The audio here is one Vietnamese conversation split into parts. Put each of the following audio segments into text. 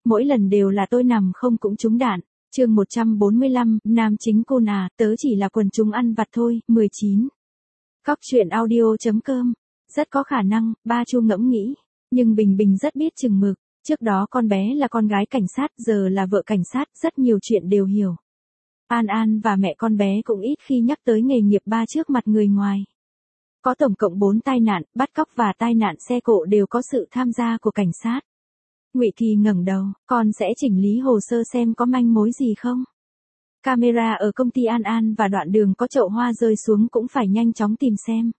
mỗi lần đều là tôi nằm không cũng trúng đạn. Chương 145, nam chính cô à, tớ chỉ là quần chúng ăn vặt thôi. 19. Cóc truyện audio.com. Rất có khả năng, ba Chu ngẫm nghĩ. Nhưng Bình Bình rất biết chừng mực. Trước đó con bé là con gái cảnh sát, giờ là vợ cảnh sát, rất nhiều chuyện đều hiểu. An An và mẹ con bé cũng ít khi nhắc tới nghề nghiệp ba trước mặt người ngoài. Có tổng cộng 4 tai nạn, bắt cóc và tai nạn xe cộ đều có sự tham gia của cảnh sát. Ngụy Kỳ ngẩng đầu, con sẽ chỉnh lý hồ sơ xem có manh mối gì không. Camera ở công ty An An và đoạn đường có chậu hoa rơi xuống cũng phải nhanh chóng tìm xem.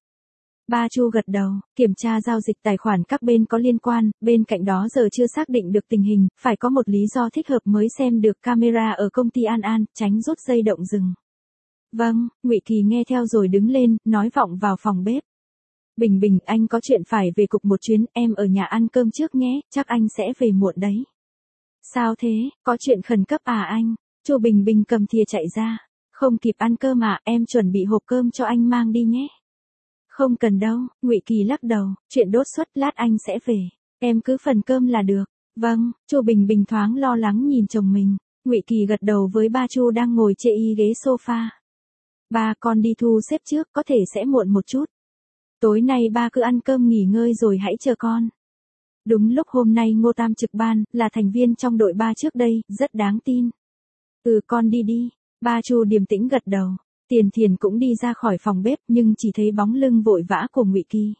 Ba Chu gật đầu, kiểm tra giao dịch tài khoản các bên có liên quan, bên cạnh đó giờ chưa xác định được tình hình, phải có một lý do thích hợp mới xem được camera ở công ty An An, tránh rút dây động rừng. Vâng, Ngụy Kỳ nghe theo rồi đứng lên, nói vọng vào phòng bếp. Bình Bình, anh có chuyện phải về cục một chuyến, em ở nhà ăn cơm trước nhé, chắc anh sẽ về muộn đấy. Sao thế, có chuyện khẩn cấp à anh? Chu Bình Bình cầm thìa chạy ra. Không kịp ăn cơm à, em chuẩn bị hộp cơm cho anh mang đi nhé. Không cần đâu, Ngụy Kỳ lắc đầu, chuyện đột xuất lát anh sẽ về. Em cứ phần cơm là được. Vâng, Chu Bình Bình thoáng lo lắng nhìn chồng mình. Ngụy Kỳ gật đầu với ba Chu đang ngồi chê y ghế sofa. Ba, con đi thu xếp trước, có thể sẽ muộn một chút. Tối nay ba cứ ăn cơm nghỉ ngơi rồi hãy chờ con. Đúng lúc hôm nay Ngô Tam trực ban, là thành viên trong đội ba trước đây, rất đáng tin. Con đi đi. Ba Chu điềm tĩnh gật đầu. Tiền Thiền cũng đi ra khỏi phòng bếp nhưng chỉ thấy bóng lưng vội vã của Ngụy Kỳ.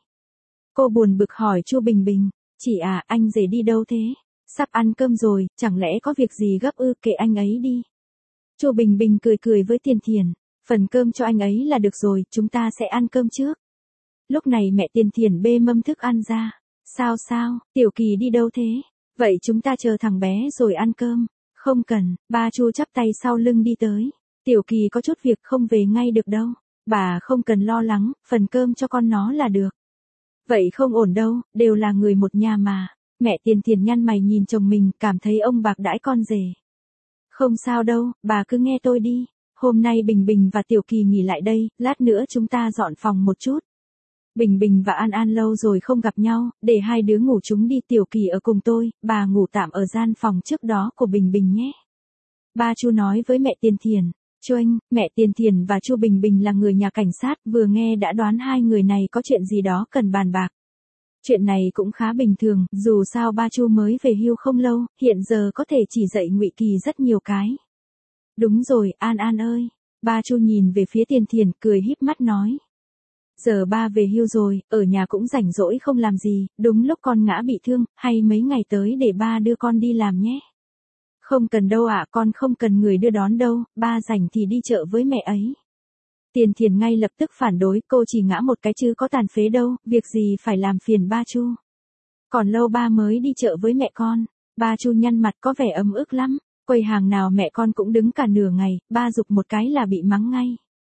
Cô buồn bực hỏi Chu Bình Bình, chị à, anh rể đi đâu thế? Sắp ăn cơm rồi, chẳng lẽ có việc gì gấp ư, kệ anh ấy đi. Chu Bình Bình cười cười với Tiền Thiền, phần cơm cho anh ấy là được rồi, chúng ta sẽ ăn cơm trước. Lúc này mẹ Tiền Thiền bê mâm thức ăn ra. Sao, Tiểu Kỳ đi đâu thế? Vậy chúng ta chờ thằng bé rồi ăn cơm. Không cần, ba Chu chắp tay sau lưng đi tới. Tiểu Kỳ có chút việc không về ngay được đâu. Bà không cần lo lắng, phần cơm cho con nó là được. Vậy không ổn đâu, đều là người một nhà mà. Mẹ Tiền Thiền nhăn mày nhìn chồng mình, cảm thấy ông bạc đãi con rể. Không sao đâu, bà cứ nghe tôi đi. Hôm nay Bình Bình và Tiểu Kỳ nghỉ lại đây, lát nữa chúng ta dọn phòng một chút. Bình Bình và An An lâu rồi không gặp nhau, để hai đứa ngủ chúng đi, Tiểu Kỳ ở cùng tôi, bà ngủ tạm ở gian phòng trước đó của Bình Bình nhé. Ba Chu nói với mẹ Tiền Thiền. Chuanh, mẹ Tiền Thiền và Chu Bình Bình là người nhà cảnh sát, vừa nghe đã đoán hai người này có chuyện gì đó cần bàn bạc. Chuyện này cũng khá bình thường, dù sao ba Chu mới về hưu không lâu, hiện giờ có thể chỉ dạy Ngụy Kỳ rất nhiều cái. Đúng rồi, An An ơi. Ba Chu nhìn về phía Tiền Thiền, cười híp mắt nói. Giờ ba về hưu rồi, ở nhà cũng rảnh rỗi không làm gì, đúng lúc con ngã bị thương, hay mấy ngày tới để ba đưa con đi làm nhé. Không cần đâu ạ, con không cần người đưa đón đâu, ba rảnh thì đi chợ với mẹ ấy. Tiền Thiền ngay lập tức phản đối, cô chỉ ngã một cái chứ có tàn phế đâu, việc gì phải làm phiền ba Chu. Còn lâu ba mới đi chợ với mẹ con. Ba Chu nhăn mặt có vẻ ấm ức lắm, quầy hàng nào mẹ con cũng đứng cả nửa ngày, ba giục một cái là bị mắng ngay.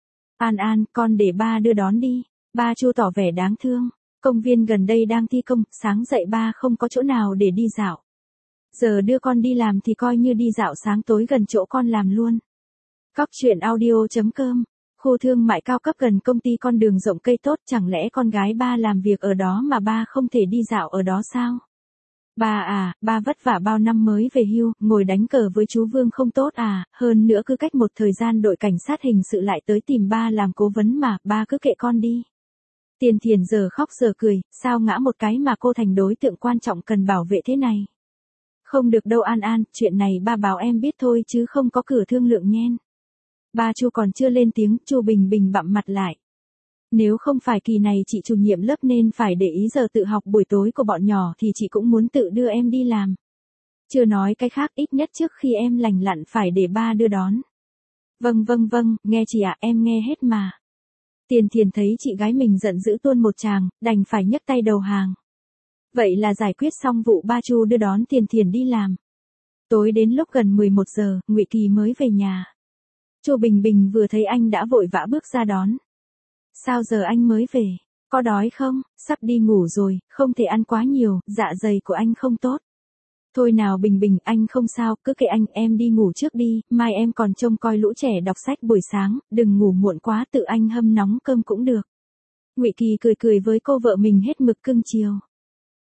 An An, con để ba đưa đón đi. Ba Chu tỏ vẻ đáng thương, công viên gần đây đang thi công, sáng dậy ba không có chỗ nào để đi dạo. Giờ đưa con đi làm thì coi như đi dạo sáng tối gần chỗ con làm luôn. Cóc truyện audio.com. Khu thương mại cao cấp gần công ty, con đường rộng cây tốt, chẳng lẽ con gái ba làm việc ở đó mà ba không thể đi dạo ở đó sao? Ba à, ba vất vả bao năm mới về hưu, ngồi đánh cờ với chú Vương không tốt à, hơn nữa cứ cách một thời gian đội cảnh sát hình sự lại tới tìm ba làm cố vấn mà, ba cứ kệ con đi. Tiền Thiền giờ khóc giờ cười, sao ngã một cái mà cô thành đối tượng quan trọng cần bảo vệ thế này? Không được đâu An An, chuyện này ba bảo em biết thôi chứ không có cửa thương lượng nhen. Ba Chu còn chưa lên tiếng, Chu Bình Bình bặm mặt lại. Nếu không phải kỳ này chị chủ nhiệm lớp nên phải để ý giờ tự học buổi tối của bọn nhỏ thì chị cũng muốn tự đưa em đi làm. Chưa nói cái khác, ít nhất trước khi em lành lặn phải để ba đưa đón. Vâng, nghe chị ạ, em nghe hết mà. Tiền Thiền thấy chị gái mình giận dữ tuôn một tràng, đành phải nhấc tay đầu hàng. Vậy là giải quyết xong vụ ba Chu đưa đón Tiền Thiền đi làm. Tối đến lúc gần 11 giờ, Ngụy Kỳ mới về nhà. Chu Bình Bình vừa thấy anh đã vội vã bước ra đón. Sao giờ anh mới về? Có đói không? Sắp đi ngủ rồi, không thể ăn quá nhiều, dạ dày của anh không tốt. Thôi nào Bình Bình, anh không sao, cứ kệ anh, em đi ngủ trước đi, mai em còn trông coi lũ trẻ đọc sách buổi sáng, đừng ngủ muộn quá, tự anh hâm nóng cơm cũng được. Ngụy Kỳ cười cười với cô vợ mình hết mực cưng chiều.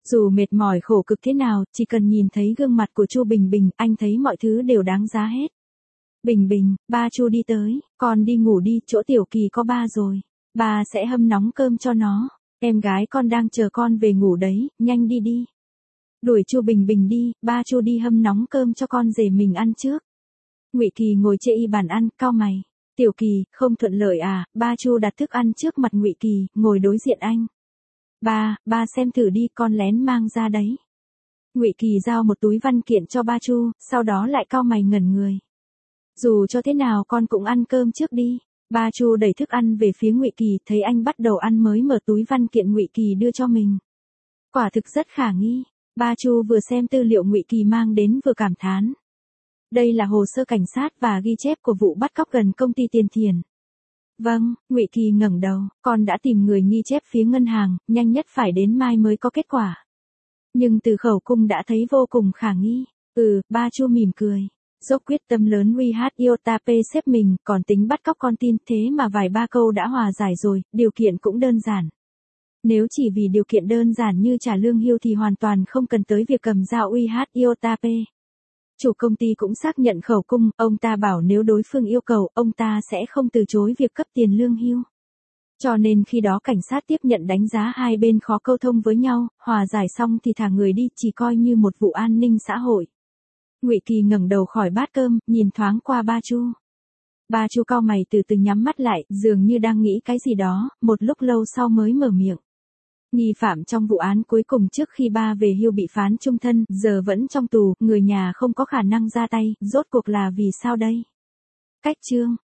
Dù mệt mỏi khổ cực thế nào, chỉ cần nhìn thấy gương mặt của Chu Bình Bình, anh thấy mọi thứ đều đáng giá hết. Bình Bình, ba Chu đi tới, con đi ngủ đi, chỗ Tiểu Kỳ có ba rồi. Ba sẽ hâm nóng cơm cho nó. Em gái con đang chờ con về ngủ đấy, nhanh đi đi. Đuổi Chu Bình Bình đi, ba Chu đi hâm nóng cơm cho con rể mình ăn trước. Ngụy Kỳ ngồi chê y bàn ăn, cau mày. Tiểu Kỳ, không thuận lợi à? Ba Chu đặt thức ăn trước mặt Ngụy Kỳ, ngồi đối diện anh. Ba xem thử đi, con lén mang ra đấy. Ngụy Kỳ giao một túi văn kiện cho ba Chu, sau đó lại cau mày ngẩn người. Dù cho thế nào con cũng ăn cơm trước đi. Ba Chu đẩy thức ăn về phía Ngụy Kỳ, thấy anh bắt đầu ăn mới mở túi văn kiện Ngụy Kỳ đưa cho mình. Quả thực rất khả nghi. Ba Chu vừa xem tư liệu Ngụy Kỳ mang đến vừa cảm thán. Đây là hồ sơ cảnh sát và ghi chép của vụ bắt cóc gần công ty Tiền Thiền. Vâng, Ngụy Kỳ ngẩng đầu, con đã tìm người ghi chép phía ngân hàng, nhanh nhất phải đến mai mới có kết quả. Nhưng từ khẩu cung đã thấy vô cùng khả nghi. Ba Chu mỉm cười. Dốc quyết tâm lớn Iotap xếp mình, còn tính bắt cóc con tin, thế mà vài ba câu đã hòa giải rồi, điều kiện cũng đơn giản. Nếu chỉ vì điều kiện đơn giản như trả lương hưu thì hoàn toàn không cần tới việc cầm dao Iotap. Chủ công ty cũng xác nhận khẩu cung, ông ta bảo nếu đối phương yêu cầu, ông ta sẽ không từ chối việc cấp tiền lương hưu. Cho nên khi đó cảnh sát tiếp nhận đánh giá hai bên khó câu thông với nhau, hòa giải xong thì thả người đi, chỉ coi như một vụ an ninh xã hội. Ngụy Kỳ ngẩng đầu khỏi bát cơm, nhìn thoáng qua ba Chu. Ba Chu cau mày từ từ nhắm mắt lại, dường như đang nghĩ cái gì đó, một lúc lâu sau mới mở miệng. Nghi phạm trong vụ án cuối cùng trước khi ba về hưu bị phán chung thân, giờ vẫn trong tù, người nhà không có khả năng ra tay, rốt cuộc là vì sao đây? Cách chương